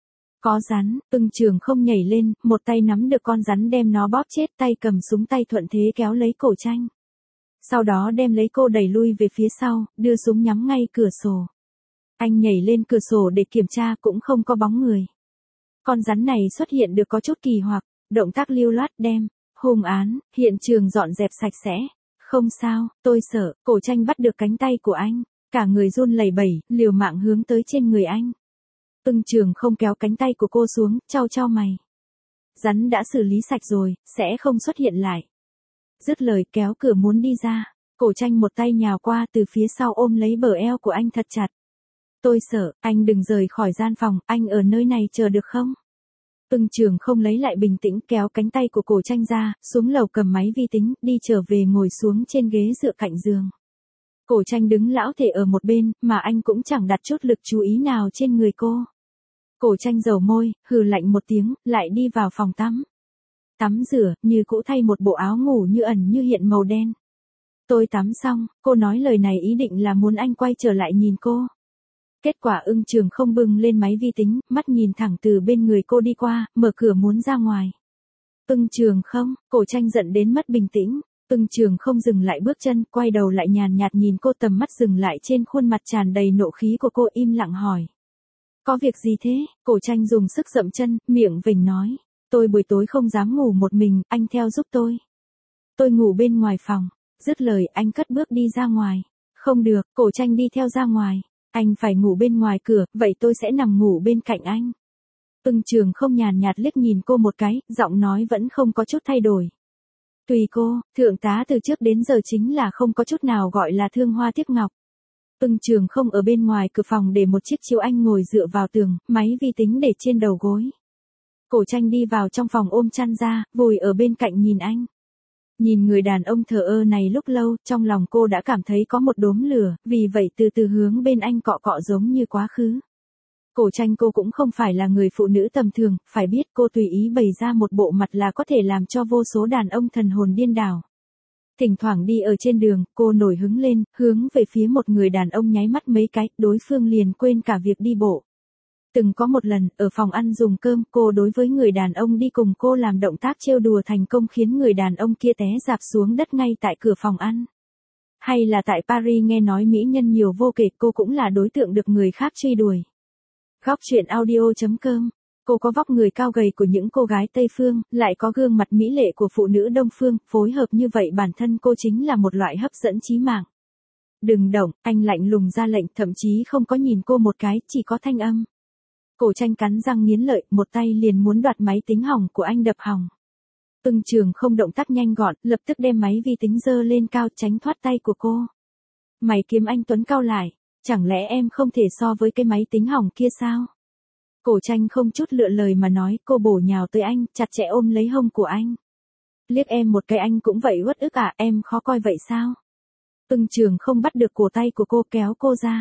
[SPEAKER 1] Có rắn, ưng trường không nhảy lên, một tay nắm được con rắn đem nó bóp chết, tay cầm súng tay thuận thế kéo lấy cổ tranh. Sau đó đem lấy cô đẩy lui về phía sau, đưa súng nhắm ngay cửa sổ. Anh nhảy lên cửa sổ để kiểm tra cũng không có bóng người. Con rắn này xuất hiện được có chút kỳ hoặc, động tác lưu loát đem, hung án, hiện trường dọn dẹp sạch sẽ. Không sao, tôi sợ, cổ tranh bắt được cánh tay của anh, cả người run lẩy bẩy, liều mạng hướng tới trên người anh. Ưng trường không kéo cánh tay của cô xuống, chau chau mày. Rắn đã xử lý sạch rồi, sẽ không xuất hiện lại. Dứt lời kéo cửa muốn đi ra, cổ tranh một tay nhào qua từ phía sau ôm lấy bờ eo của anh thật chặt. Tôi sợ, anh đừng rời khỏi gian phòng, anh ở nơi này chờ được không? Ưng trường không lấy lại bình tĩnh kéo cánh tay của cổ tranh ra, xuống lầu cầm máy vi tính, đi trở về ngồi xuống trên ghế dựa cạnh giường. Cổ tranh đứng lão thể ở một bên, mà anh cũng chẳng đặt chút lực chú ý nào trên người cô. Cổ tranh dầu môi, hừ lạnh một tiếng, lại đi vào phòng tắm. Tắm rửa, như cũ thay một bộ áo ngủ như ẩn như hiện màu đen. Tôi tắm xong, cô nói lời này ý định là muốn anh quay trở lại nhìn cô. Kết quả ưng trường không bưng lên máy vi tính, mắt nhìn thẳng từ bên người cô đi qua, mở cửa muốn ra ngoài. Ưng trường không, cổ tranh giận đến mất bình tĩnh. Ưng trường không dừng lại bước chân, quay đầu lại nhàn nhạt nhìn cô, tầm mắt dừng lại trên khuôn mặt tràn đầy nộ khí của cô, im lặng hỏi. Có việc gì thế? Cổ tranh dùng sức dậm chân, miệng vểnh nói. Tôi buổi tối không dám ngủ một mình, anh theo giúp tôi. Tôi ngủ bên ngoài phòng. Dứt lời anh cất bước đi ra ngoài. Không được, cổ tranh đi theo ra ngoài. Anh phải ngủ bên ngoài cửa, vậy tôi sẽ nằm ngủ bên cạnh anh. Ưng trường không nhàn nhạt liếc nhìn cô một cái, giọng nói vẫn không có chút thay đổi. Tùy cô, thượng tá từ trước đến giờ chính là không có chút nào gọi là thương hoa tiếc ngọc. Ưng trường không ở bên ngoài cửa phòng để một chiếc chiếu anh ngồi dựa vào tường, máy vi tính để trên đầu gối. Cổ tranh đi vào trong phòng ôm chăn ra, vùi ở bên cạnh nhìn anh. Nhìn người đàn ông thờ ơ này lúc lâu, trong lòng cô đã cảm thấy có một đốm lửa, vì vậy từ từ hướng bên anh cọ cọ giống như quá khứ. Cổ tranh cô cũng không phải là người phụ nữ tầm thường, phải biết cô tùy ý bày ra một bộ mặt là có thể làm cho vô số đàn ông thần hồn điên đảo. Thỉnh thoảng đi ở trên đường, cô nổi hứng lên, hướng về phía một người đàn ông nháy mắt mấy cái, đối phương liền quên cả việc đi bộ. Từng có một lần, ở phòng ăn dùng cơm, cô đối với người đàn ông đi cùng cô làm động tác trêu đùa thành công khiến người đàn ông kia té rạp xuống đất ngay tại cửa phòng ăn. Hay là tại Paris nghe nói mỹ nhân nhiều vô kể, cô cũng là đối tượng được người khác truy đuổi. Góc truyện audio chấm com. Cô có vóc người cao gầy của những cô gái Tây Phương, lại có gương mặt mỹ lệ của phụ nữ Đông Phương, phối hợp như vậy bản thân cô chính là một loại hấp dẫn chí mạng. Đừng động, anh lạnh lùng ra lệnh, thậm chí không có nhìn cô một cái, chỉ có thanh âm. Cổ tranh cắn răng nghiến lợi, một tay liền muốn đoạt máy tính hỏng của anh đập hỏng. Ưng trường không động tác nhanh gọn, lập tức đem máy vi tính giơ lên cao tránh thoát tay của cô. Mày kiếm anh Tuấn cau lại, chẳng lẽ em không thể so với cái máy tính hỏng kia sao? Cổ tranh không chút lựa lời mà nói, cô bổ nhào tới anh, chặt chẽ ôm lấy hông của anh. Liếc em một cái anh cũng vậy uất ức à, em khó coi vậy sao? Ưng trường không bắt được cổ tay của cô kéo cô ra.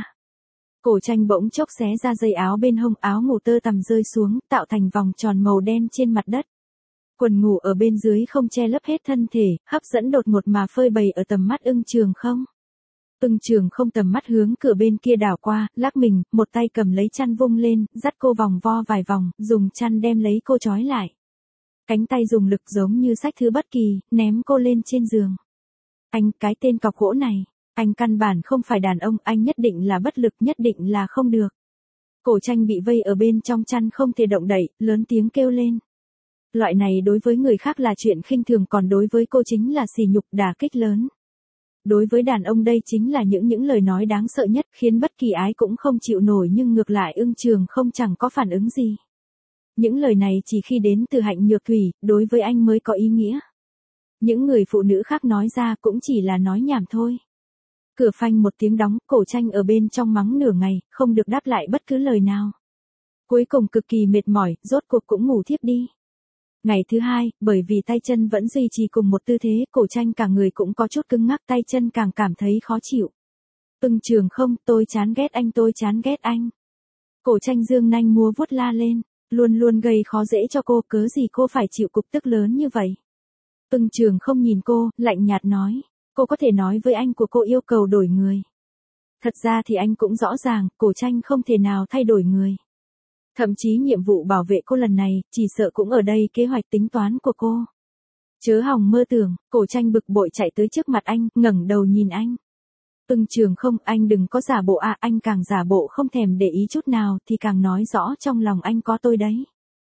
[SPEAKER 1] Cổ tranh bỗng chốc xé ra dây áo bên hông, áo ngủ tơ tằm rơi xuống, tạo thành vòng tròn màu đen trên mặt đất. Quần ngủ ở bên dưới không che lấp hết thân thể, hấp dẫn đột ngột mà phơi bày ở tầm mắt ưng trường không. Ưng trường không tầm mắt hướng cửa bên kia đảo qua, lắc mình, một tay cầm lấy chăn vung lên, dắt cô vòng vo vài vòng, dùng chăn đem lấy cô trói lại. Cánh tay dùng lực giống như xách thứ bất kỳ, ném cô lên trên giường. Anh, cái tên cọc gỗ này, anh căn bản không phải đàn ông, anh nhất định là bất lực, nhất định là không được. Cổ tranh bị vây ở bên trong chăn không thể động đậy, lớn tiếng kêu lên. Loại này đối với người khác là chuyện khinh thường, còn đối với cô chính là sỉ nhục, đả kích lớn. Đối với đàn ông đây chính là những những lời nói đáng sợ nhất, khiến bất kỳ ai cũng không chịu nổi, nhưng ngược lại ưng trường không chẳng có phản ứng gì. Những lời này chỉ khi đến từ Hạnh Nhược Thủy, đối với anh mới có ý nghĩa. Những người phụ nữ khác nói ra cũng chỉ là nói nhảm thôi. Cửa phanh một tiếng đóng, cổ tranh ở bên trong mắng nửa ngày, không được đáp lại bất cứ lời nào. Cuối cùng cực kỳ mệt mỏi, rốt cuộc cũng ngủ thiếp đi. Ngày thứ hai, bởi vì tay chân vẫn duy trì cùng một tư thế, cổ tranh cả người cũng có chút cứng ngắc, tay chân càng cảm thấy khó chịu. Ưng trường không, tôi chán ghét anh, tôi chán ghét anh. Cổ tranh dương nanh múa vuốt la lên, luôn luôn gây khó dễ cho cô, cớ gì cô phải chịu cục tức lớn như vậy. Ưng trường không nhìn cô, lạnh nhạt nói, cô có thể nói với anh của cô yêu cầu đổi người. Thật ra thì anh cũng rõ ràng, Cổ Tranh không thể nào thay đổi người. Thậm chí nhiệm vụ bảo vệ cô lần này, chỉ sợ cũng ở đây kế hoạch tính toán của cô. Chớ hòng mơ tưởng, Cổ Tranh bực bội chạy tới trước mặt anh, ngẩng đầu nhìn anh. Ưng Trường không, anh đừng có giả bộ à, anh càng giả bộ không thèm để ý chút nào thì càng nói rõ trong lòng anh có tôi đấy.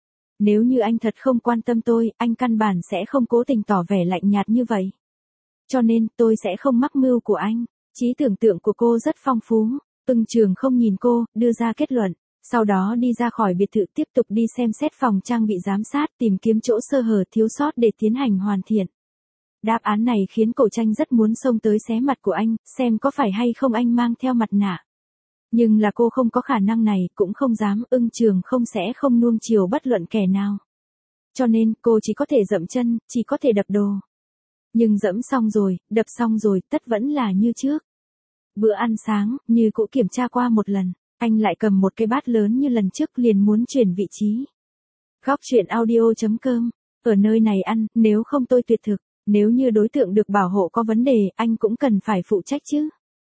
[SPEAKER 1] Nếu như anh thật không quan tâm tôi, anh căn bản sẽ không cố tình tỏ vẻ lạnh nhạt như vậy. Cho nên, tôi sẽ không mắc mưu của anh. Trí tưởng tượng của cô rất phong phú. Ưng Trường không nhìn cô, đưa ra kết luận. Sau đó đi ra khỏi biệt thự tiếp tục đi xem xét phòng trang bị giám sát, tìm kiếm chỗ sơ hở thiếu sót để tiến hành hoàn thiện. Đáp án này khiến Cổ Tranh rất muốn xông tới xé mặt của anh, xem có phải hay không anh mang theo mặt nạ. Nhưng là cô không có khả năng này, cũng không dám, Ưng Trường không sẽ không nuông chiều bất luận kẻ nào. Cho nên, cô chỉ có thể dậm chân, chỉ có thể đập đồ. Nhưng dẫm xong rồi, đập xong rồi, tất vẫn là như trước. Bữa ăn sáng, như cũ kiểm tra qua một lần, anh lại cầm một cái bát lớn như lần trước liền muốn chuyển vị trí. Góc truyện audio chấm com, ở nơi này ăn, nếu không tôi tuyệt thực, nếu như đối tượng được bảo hộ có vấn đề, anh cũng cần phải phụ trách chứ.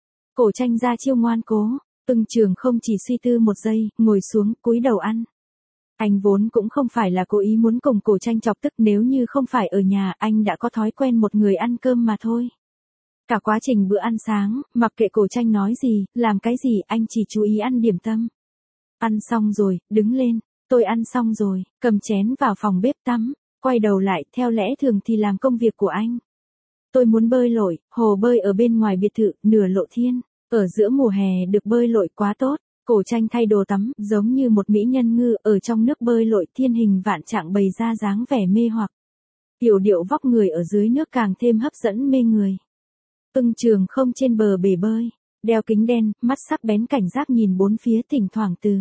[SPEAKER 1] Cổ Tranh ra chiêu ngoan cố, Ưng Trường không chỉ suy tư một giây, ngồi xuống, cúi đầu ăn. Anh vốn cũng không phải là cố ý muốn cùng Cổ Tranh chọc tức, nếu như không phải ở nhà, anh đã có thói quen một người ăn cơm mà thôi. Cả quá trình bữa ăn sáng, mặc kệ Cổ Tranh nói gì, làm cái gì, anh chỉ chú ý ăn điểm tâm. Ăn xong rồi, đứng lên, tôi ăn xong rồi, cầm chén vào phòng bếp tắm, quay đầu lại, theo lẽ thường thì làm công việc của anh. Tôi muốn bơi lội, hồ bơi ở bên ngoài biệt thự, nửa lộ thiên, ở giữa mùa hè được bơi lội quá tốt. Cổ Tranh thay đồ tắm, giống như một mỹ nhân ngư, ở trong nước bơi lội thiên hình vạn trạng bày ra dáng vẻ mê hoặc. Yểu điệu vóc người ở dưới nước càng thêm hấp dẫn mê người. Ưng Trường không trên bờ bể bơi, đeo kính đen, mắt sắc bén cảnh giác nhìn bốn phía, thỉnh thoảng từ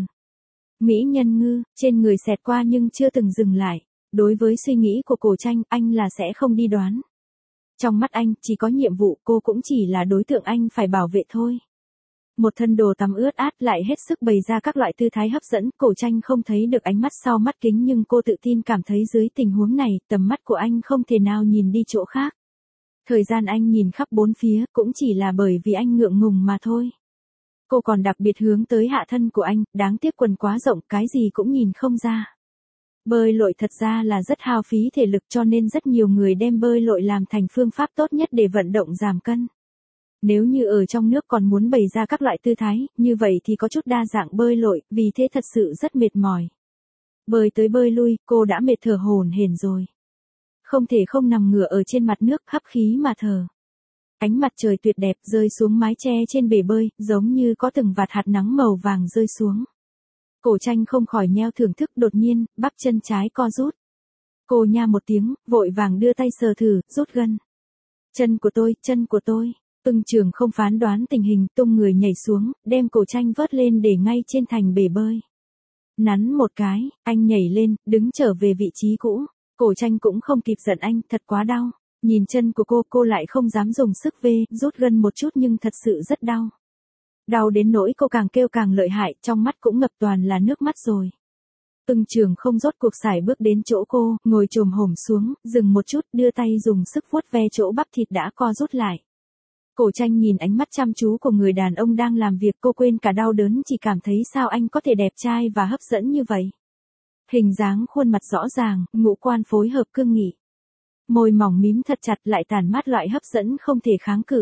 [SPEAKER 1] mỹ nhân ngư, trên người xẹt qua nhưng chưa từng dừng lại. Đối với suy nghĩ của Cổ Tranh, anh là sẽ không đi đoán. Trong mắt anh, chỉ có nhiệm vụ, cô cũng chỉ là đối tượng anh phải bảo vệ thôi. Một thân đồ tắm ướt át lại hết sức bày ra các loại tư thái hấp dẫn, Cổ Tranh không thấy được ánh mắt sau mắt kính nhưng cô tự tin cảm thấy dưới tình huống này, tầm mắt của anh không thể nào nhìn đi chỗ khác. Thời gian anh nhìn khắp bốn phía, cũng chỉ là bởi vì anh ngượng ngùng mà thôi. Cô còn đặc biệt hướng tới hạ thân của anh, đáng tiếc quần quá rộng, cái gì cũng nhìn không ra. Bơi lội thật ra là rất hao phí thể lực, cho nên rất nhiều người đem bơi lội làm thành phương pháp tốt nhất để vận động giảm cân. Nếu như ở trong nước còn muốn bày ra các loại tư thái, như vậy thì có chút đa dạng bơi lội, vì thế thật sự rất mệt mỏi. Bơi tới bơi lui, cô đã mệt thở hổn hển rồi. Không thể không nằm ngửa ở trên mặt nước, hấp khí mà thở. Ánh mặt trời tuyệt đẹp rơi xuống mái che trên bể bơi, giống như có từng vạt hạt nắng màu vàng rơi xuống. Cổ Tranh không khỏi nheo thưởng thức, đột nhiên, bắp chân trái co rút. Cô nha một tiếng, vội vàng đưa tay sờ thử, rút gân. Chân của tôi, chân của tôi. Ưng Trường không phán đoán tình hình, tung người nhảy xuống, đem Cổ Tranh vớt lên để ngay trên thành bể bơi. Nắn một cái, anh nhảy lên, đứng trở về vị trí cũ. Cổ Tranh cũng không kịp giận anh, thật quá đau. Nhìn chân của cô, cô lại không dám dùng sức vê, rút gân một chút nhưng thật sự rất đau. Đau đến nỗi cô càng kêu càng lợi hại, trong mắt cũng ngập toàn là nước mắt rồi. Ưng Trường không rốt cuộc sải bước đến chỗ cô, ngồi chồm hổm xuống, dừng một chút, đưa tay dùng sức vuốt ve chỗ bắp thịt đã co rút lại. Cổ Tranh nhìn ánh mắt chăm chú của người đàn ông đang làm việc, cô quên cả đau đớn, chỉ cảm thấy sao anh có thể đẹp trai và hấp dẫn như vậy. Hình dáng khuôn mặt rõ ràng, ngũ quan phối hợp cương nghị. Môi mỏng mím thật chặt lại tản mát loại hấp dẫn không thể kháng cự.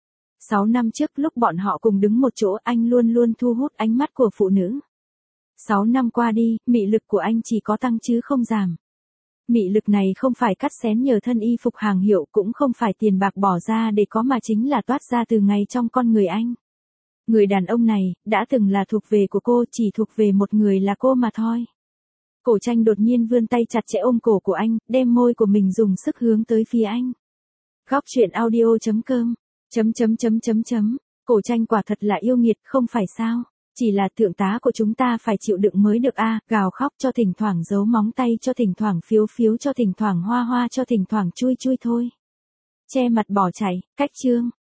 [SPEAKER 1] Sáu năm trước lúc bọn họ cùng đứng một chỗ, anh luôn luôn thu hút ánh mắt của phụ nữ. Sáu năm qua đi, mị lực của anh chỉ có tăng chứ không giảm. Mị lực này không phải cắt xén nhờ thân y phục hàng hiệu, cũng không phải tiền bạc bỏ ra để có, mà chính là toát ra từ ngay trong con người anh. Người đàn ông này, đã từng là thuộc về của cô, chỉ thuộc về một người là cô mà thôi. Cổ Tranh đột nhiên vươn tay chặt chẽ ôm cổ của anh, đem môi của mình dùng sức hướng tới phía anh. Góc truyện audio chấm com, chấm chấm chấm chấm chấm, Cổ Tranh quả thật là yêu nghiệt, không phải sao? Chỉ là thượng tá của chúng ta phải chịu đựng mới được a, gào khóc cho thỉnh thoảng giấu móng tay, cho thỉnh thoảng phiếu phiếu, cho thỉnh thoảng hoa hoa, cho thỉnh thoảng chui chui thôi. Che mặt bỏ chạy, cách chương.